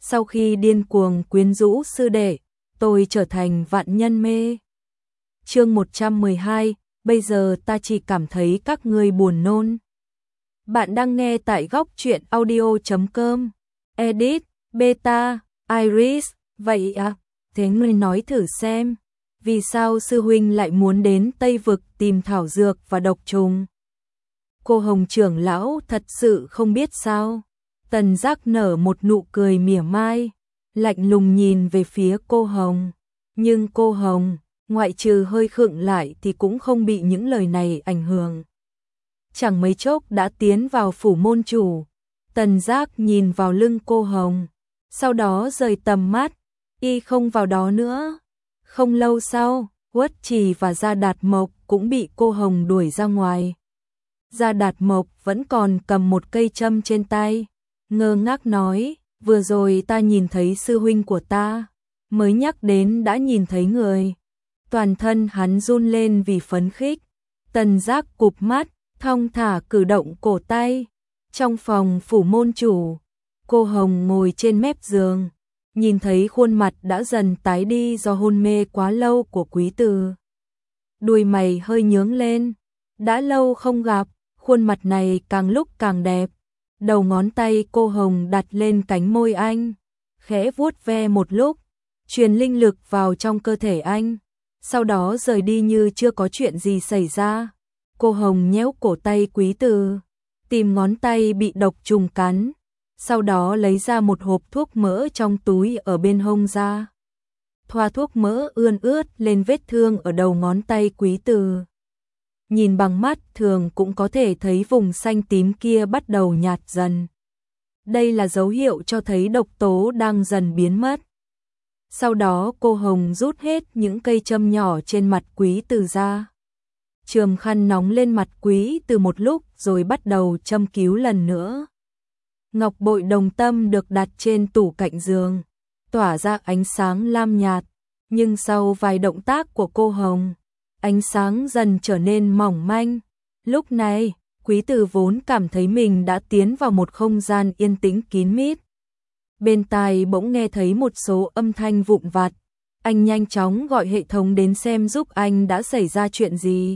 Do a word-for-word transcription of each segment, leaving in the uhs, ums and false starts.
sau khi điên cuồng quyến rũ sư đệ, tôi trở thành vạn nhân mê. Chương một trăm mười hai, bây giờ ta chỉ cảm thấy các ngươi buồn nôn. Bạn đang nghe tại góc truyện audio chấm com. Edit, Beta, Iris, vậy à, thế ngươi nói thử xem, vì sao sư huynh lại muốn đến Tây Vực tìm thảo dược và độc trùng? Cô Hồng trưởng lão thật sự không biết sao? Tần Giác nở một nụ cười mỉa mai, lạnh lùng nhìn về phía cô Hồng. Nhưng cô Hồng, ngoại trừ hơi khựng lại thì cũng không bị những lời này ảnh hưởng. Chẳng mấy chốc đã tiến vào phủ môn chủ. Tần Giác nhìn vào lưng cô Hồng, sau đó rời tầm mắt, y không vào đó nữa. Không lâu sau, Uất Trì và Gia Đạt Mộc cũng bị cô Hồng đuổi ra ngoài. Gia Đạt Mộc vẫn còn cầm một cây châm trên tay, ngơ ngác nói, vừa rồi ta nhìn thấy sư huynh của ta, mới nhắc đến đã nhìn thấy người. Toàn thân hắn run lên vì phấn khích. Tần Giác cụp mắt, thong thả cử động cổ tay. Trong phòng phủ môn chủ, cô Hồng ngồi trên mép giường, nhìn thấy khuôn mặt đã dần tái đi do hôn mê quá lâu của Quý Từ. Đuôi mày hơi nhướng lên, đã lâu không gặp, khuôn mặt này càng lúc càng đẹp. Đầu ngón tay cô Hồng đặt lên cánh môi anh, khẽ vuốt ve một lúc, truyền linh lực vào trong cơ thể anh, sau đó rời đi như chưa có chuyện gì xảy ra. Cô Hồng nhéo cổ tay Quý Từ, tìm ngón tay bị độc trùng cắn, sau đó lấy ra một hộp thuốc mỡ trong túi ở bên hông ra. Thoa thuốc mỡ ươn ướt lên vết thương ở đầu ngón tay Quý Từ. Nhìn bằng mắt thường cũng có thể thấy vùng xanh tím kia bắt đầu nhạt dần. Đây là dấu hiệu cho thấy độc tố đang dần biến mất. Sau đó cô Hồng rút hết những cây châm nhỏ trên mặt Quý Từ ra. Chườm khăn nóng lên mặt Quý Từ một lúc rồi bắt đầu châm cứu lần nữa. Ngọc bội đồng tâm được đặt trên tủ cạnh giường, tỏa ra ánh sáng lam nhạt, nhưng sau vài động tác của cô Hồng, ánh sáng dần trở nên mỏng manh. Lúc này, Quý Từ vốn cảm thấy mình đã tiến vào một không gian yên tĩnh kín mít. Bên tai bỗng nghe thấy một số âm thanh vụn vặt. Anh nhanh chóng gọi hệ thống đến xem giúp anh đã xảy ra chuyện gì.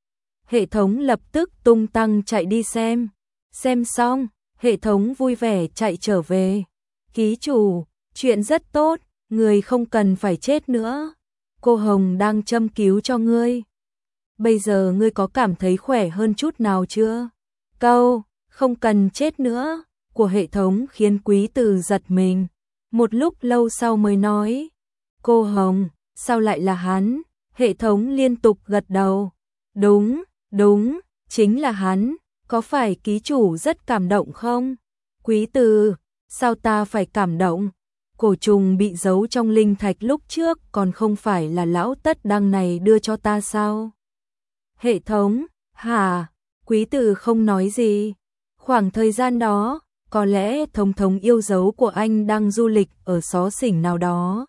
Hệ thống lập tức tung tăng chạy đi xem. Xem xong, hệ thống vui vẻ chạy trở về. Ký chủ, chuyện rất tốt, người không cần phải chết nữa. Cô Hồng đang châm cứu cho ngươi. Bây giờ ngươi có cảm thấy khỏe hơn chút nào chưa? Câu, không cần chết nữa, của hệ thống khiến Quý Từ giật mình. Một lúc lâu sau mới nói, cô Hồng, sao lại là hắn? Hệ thống liên tục gật đầu. Đúng, đúng, chính là hắn. Có phải ký chủ rất cảm động không? Quý Từ, sao ta phải cảm động? Cổ trùng bị giấu trong linh thạch lúc trước còn không phải là lão tất đăng này đưa cho ta sao? Hệ thống, hả? Quý Từ không nói gì. Khoảng thời gian đó, có lẽ thống thống yêu dấu của anh đang du lịch ở xó xỉnh nào đó.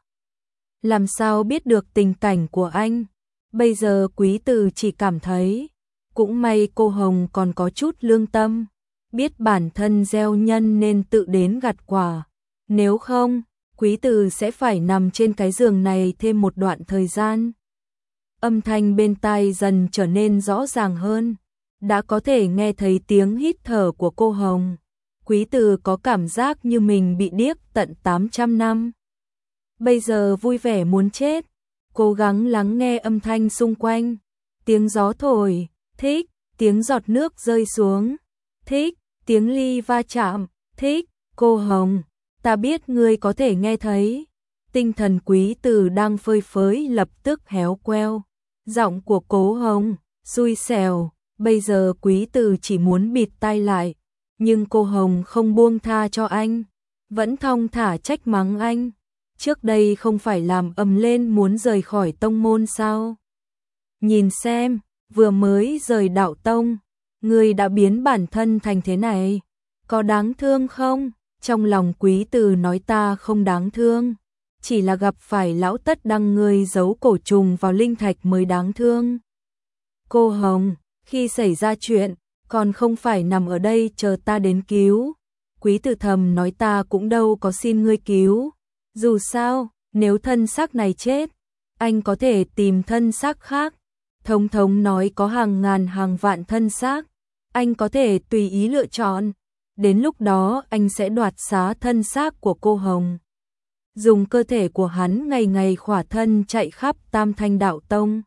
Làm sao biết được tình cảnh của anh? Bây giờ Quý Từ chỉ cảm thấy, cũng may cô Hồng còn có chút lương tâm, biết bản thân gieo nhân nên tự đến gặt quả. Nếu không, Quý Từ sẽ phải nằm trên cái giường này thêm một đoạn thời gian. Âm thanh bên tai dần trở nên rõ ràng hơn, đã có thể nghe thấy tiếng hít thở của cô Hồng. Quý Từ có cảm giác như mình bị điếc tận tám trăm năm. Bây giờ vui vẻ muốn chết, cố gắng lắng nghe âm thanh xung quanh. Tiếng gió thổi, thích, tiếng giọt nước rơi xuống, thích, tiếng ly va chạm, thích. Cô Hồng, ta biết ngươi có thể nghe thấy. Tinh thần Quý Từ đang phơi phới lập tức héo queo. Giọng của Cố Hồng, xui xẻo. Bây giờ Quý Từ chỉ muốn bịt tai lại, nhưng cô Hồng không buông tha cho anh, vẫn thong thả trách mắng anh. Trước đây không phải làm ầm lên muốn rời khỏi tông môn sao? Nhìn xem, vừa mới rời đạo tông, ngươi đã biến bản thân thành thế này, có đáng thương không? Trong lòng Quý Từ nói ta không đáng thương, chỉ là gặp phải lão tất đăng ngươi giấu cổ trùng vào linh thạch mới đáng thương. Cô Hồng, khi xảy ra chuyện, còn không phải nằm ở đây chờ ta đến cứu. Quý Tử thầm nói ta cũng đâu có xin ngươi cứu. Dù sao, nếu thân xác này chết, anh có thể tìm thân xác khác. Thống thống nói có hàng ngàn hàng vạn thân xác, anh có thể tùy ý lựa chọn. Đến lúc đó anh sẽ đoạt xá thân xác của cô Hồng. Dùng cơ thể của hắn ngày ngày khỏa thân chạy khắp Tam Thanh Đạo Tông.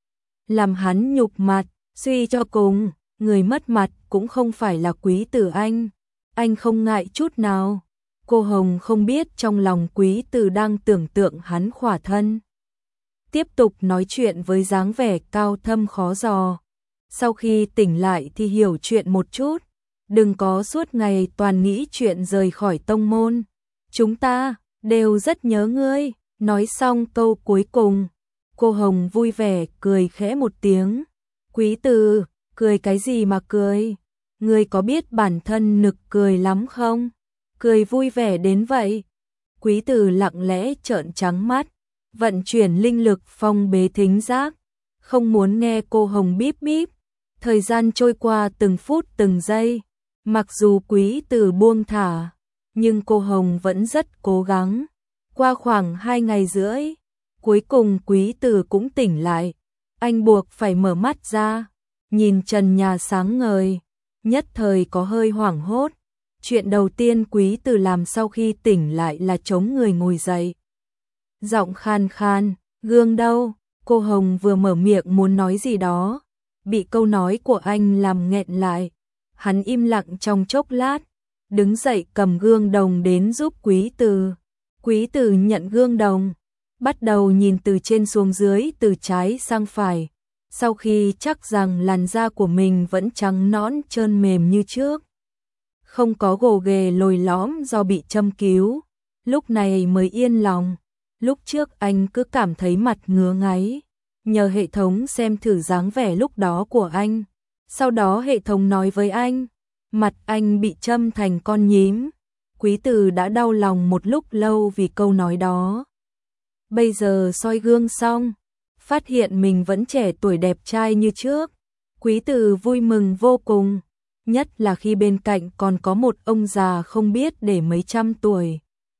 Làm hắn nhục mặt, suy cho cùng, người mất mặt cũng không phải là Quý Tử anh. Anh không ngại chút nào. Cô Hồng không biết trong lòng Quý Tử đang tưởng tượng hắn khỏa thân. Tiếp tục nói chuyện với dáng vẻ cao thâm khó dò. Sau khi tỉnh lại thì hiểu chuyện một chút. Đừng có suốt ngày toàn nghĩ chuyện rời khỏi tông môn. Chúng ta đều rất nhớ ngươi. Nói xong câu cuối cùng, cô Hồng vui vẻ cười khẽ một tiếng. Quý Tử, cười cái gì mà cười? Ngươi có biết bản thân nực cười lắm không? Cười vui vẻ đến vậy. Quý Tử lặng lẽ trợn trắng mắt, vận chuyển linh lực phong bế thính giác, không muốn nghe cô Hồng bíp bíp. Thời gian trôi qua từng phút từng giây, mặc dù Quý Tử buông thả, nhưng cô Hồng vẫn rất cố gắng. Qua khoảng hai ngày rưỡi, cuối cùng Quý Tử cũng tỉnh lại. Anh buộc phải mở mắt ra, nhìn trần nhà sáng ngời, nhất thời có hơi hoảng hốt. Chuyện đầu tiên Quý Tử làm sau khi tỉnh lại là chống người ngồi dậy. Giọng khan khan, gương đâu? Cô Hồng vừa mở miệng muốn nói gì đó, bị câu nói của anh làm nghẹn lại. Hắn im lặng trong chốc lát, đứng dậy cầm gương đồng đến giúp Quý Tử. Quý Tử nhận gương đồng, bắt đầu nhìn từ trên xuống dưới, từ trái sang phải. Sau khi chắc rằng làn da của mình vẫn trắng nõn trơn mềm như trước, không có gồ ghề lồi lõm do bị châm cứu, lúc này mới yên lòng. Lúc trước anh cứ cảm thấy mặt ngứa ngáy, nhờ hệ thống xem thử dáng vẻ lúc đó của anh. Sau đó hệ thống nói với anh, mặt anh bị châm thành con nhím. Quý Tử đã đau lòng một lúc lâu vì câu nói đó. Bây giờ soi gương xong, phát hiện mình vẫn trẻ tuổi đẹp trai như trước. Quý Tử vui mừng vô cùng, nhất là khi bên cạnh còn có một ông già không biết để mấy trăm tuổi.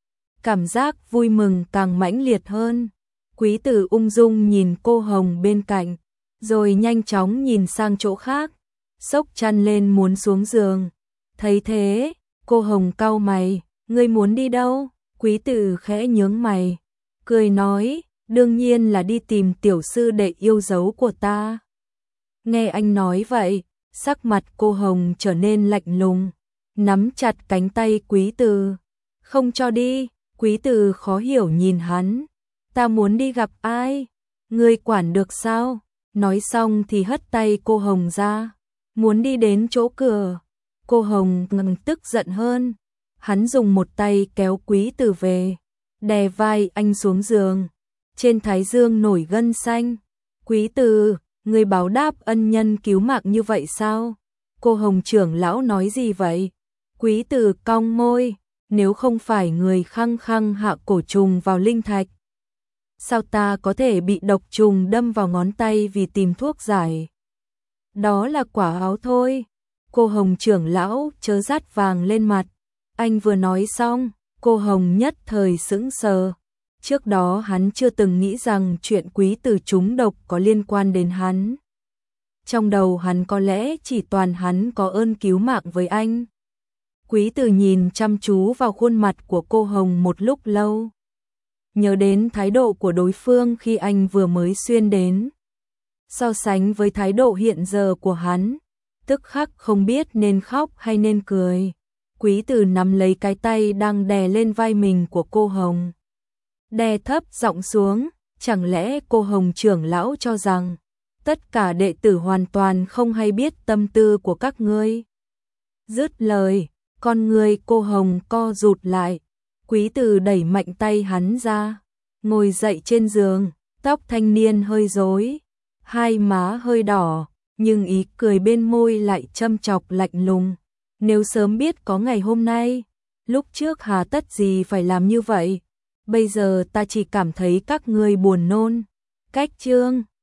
Cảm giác vui mừng càng mãnh liệt hơn. Quý Tử ung dung nhìn cô Hồng bên cạnh, rồi nhanh chóng nhìn sang chỗ khác, xốc chăn lên muốn xuống giường. Thấy thế, cô Hồng cau mày, ngươi muốn đi đâu? Quý Tử khẽ nhướng mày, cười nói, đương nhiên là đi tìm tiểu sư đệ yêu dấu của ta. Nghe anh nói vậy, sắc mặt cô Hồng trở nên lạnh lùng, nắm chặt cánh tay Quý Tử, không cho đi. Quý Tử khó hiểu nhìn hắn, ta muốn đi gặp ai? Ngươi quản được sao? Nói xong thì hất tay cô Hồng ra, muốn đi đến chỗ cửa. Cô Hồng ngừng tức giận hơn, hắn dùng một tay kéo Quý Tử về, đè vai anh xuống giường, trên thái dương nổi gân xanh. Quý Tử, ngươi báo đáp ân nhân cứu mạng như vậy sao? Cô Hồng trưởng lão nói gì vậy? Quý Tử cong môi, nếu không phải người khăng khăng hạ cổ trùng vào linh thạch, sao ta có thể bị độc trùng đâm vào ngón tay vì tìm thuốc giải? Đó là quả áo thôi. Cô Hồng trưởng lão chớ rát vàng lên mặt. Anh vừa nói xong, cô Hồng nhất thời sững sờ. Trước đó hắn chưa từng nghĩ rằng chuyện Quý Tử trúng độc có liên quan đến hắn. Trong đầu hắn có lẽ chỉ toàn hắn có ơn cứu mạng với anh. Quý Tử nhìn chăm chú vào khuôn mặt của cô Hồng một lúc lâu. Nhớ đến thái độ của đối phương khi anh vừa mới xuyên đến. So sánh với thái độ hiện giờ của hắn, tức khắc không biết nên khóc hay nên cười. Quý Tử nắm lấy cái tay đang đè lên vai mình của cô Hồng, đè thấp giọng xuống, chẳng lẽ cô Hồng trưởng lão cho rằng tất cả đệ tử hoàn toàn không hay biết tâm tư của các ngươi? Dứt lời, con người cô Hồng co rụt lại. Quý Tử đẩy mạnh tay hắn ra, ngồi dậy trên giường, tóc thanh niên hơi rối, hai má hơi đỏ, nhưng ý cười bên môi lại châm chọc lạnh lùng. Nếu sớm biết có ngày hôm nay, lúc trước hà tất gì phải làm như vậy? Bây giờ ta chỉ cảm thấy các ngươi buồn nôn. Cách chương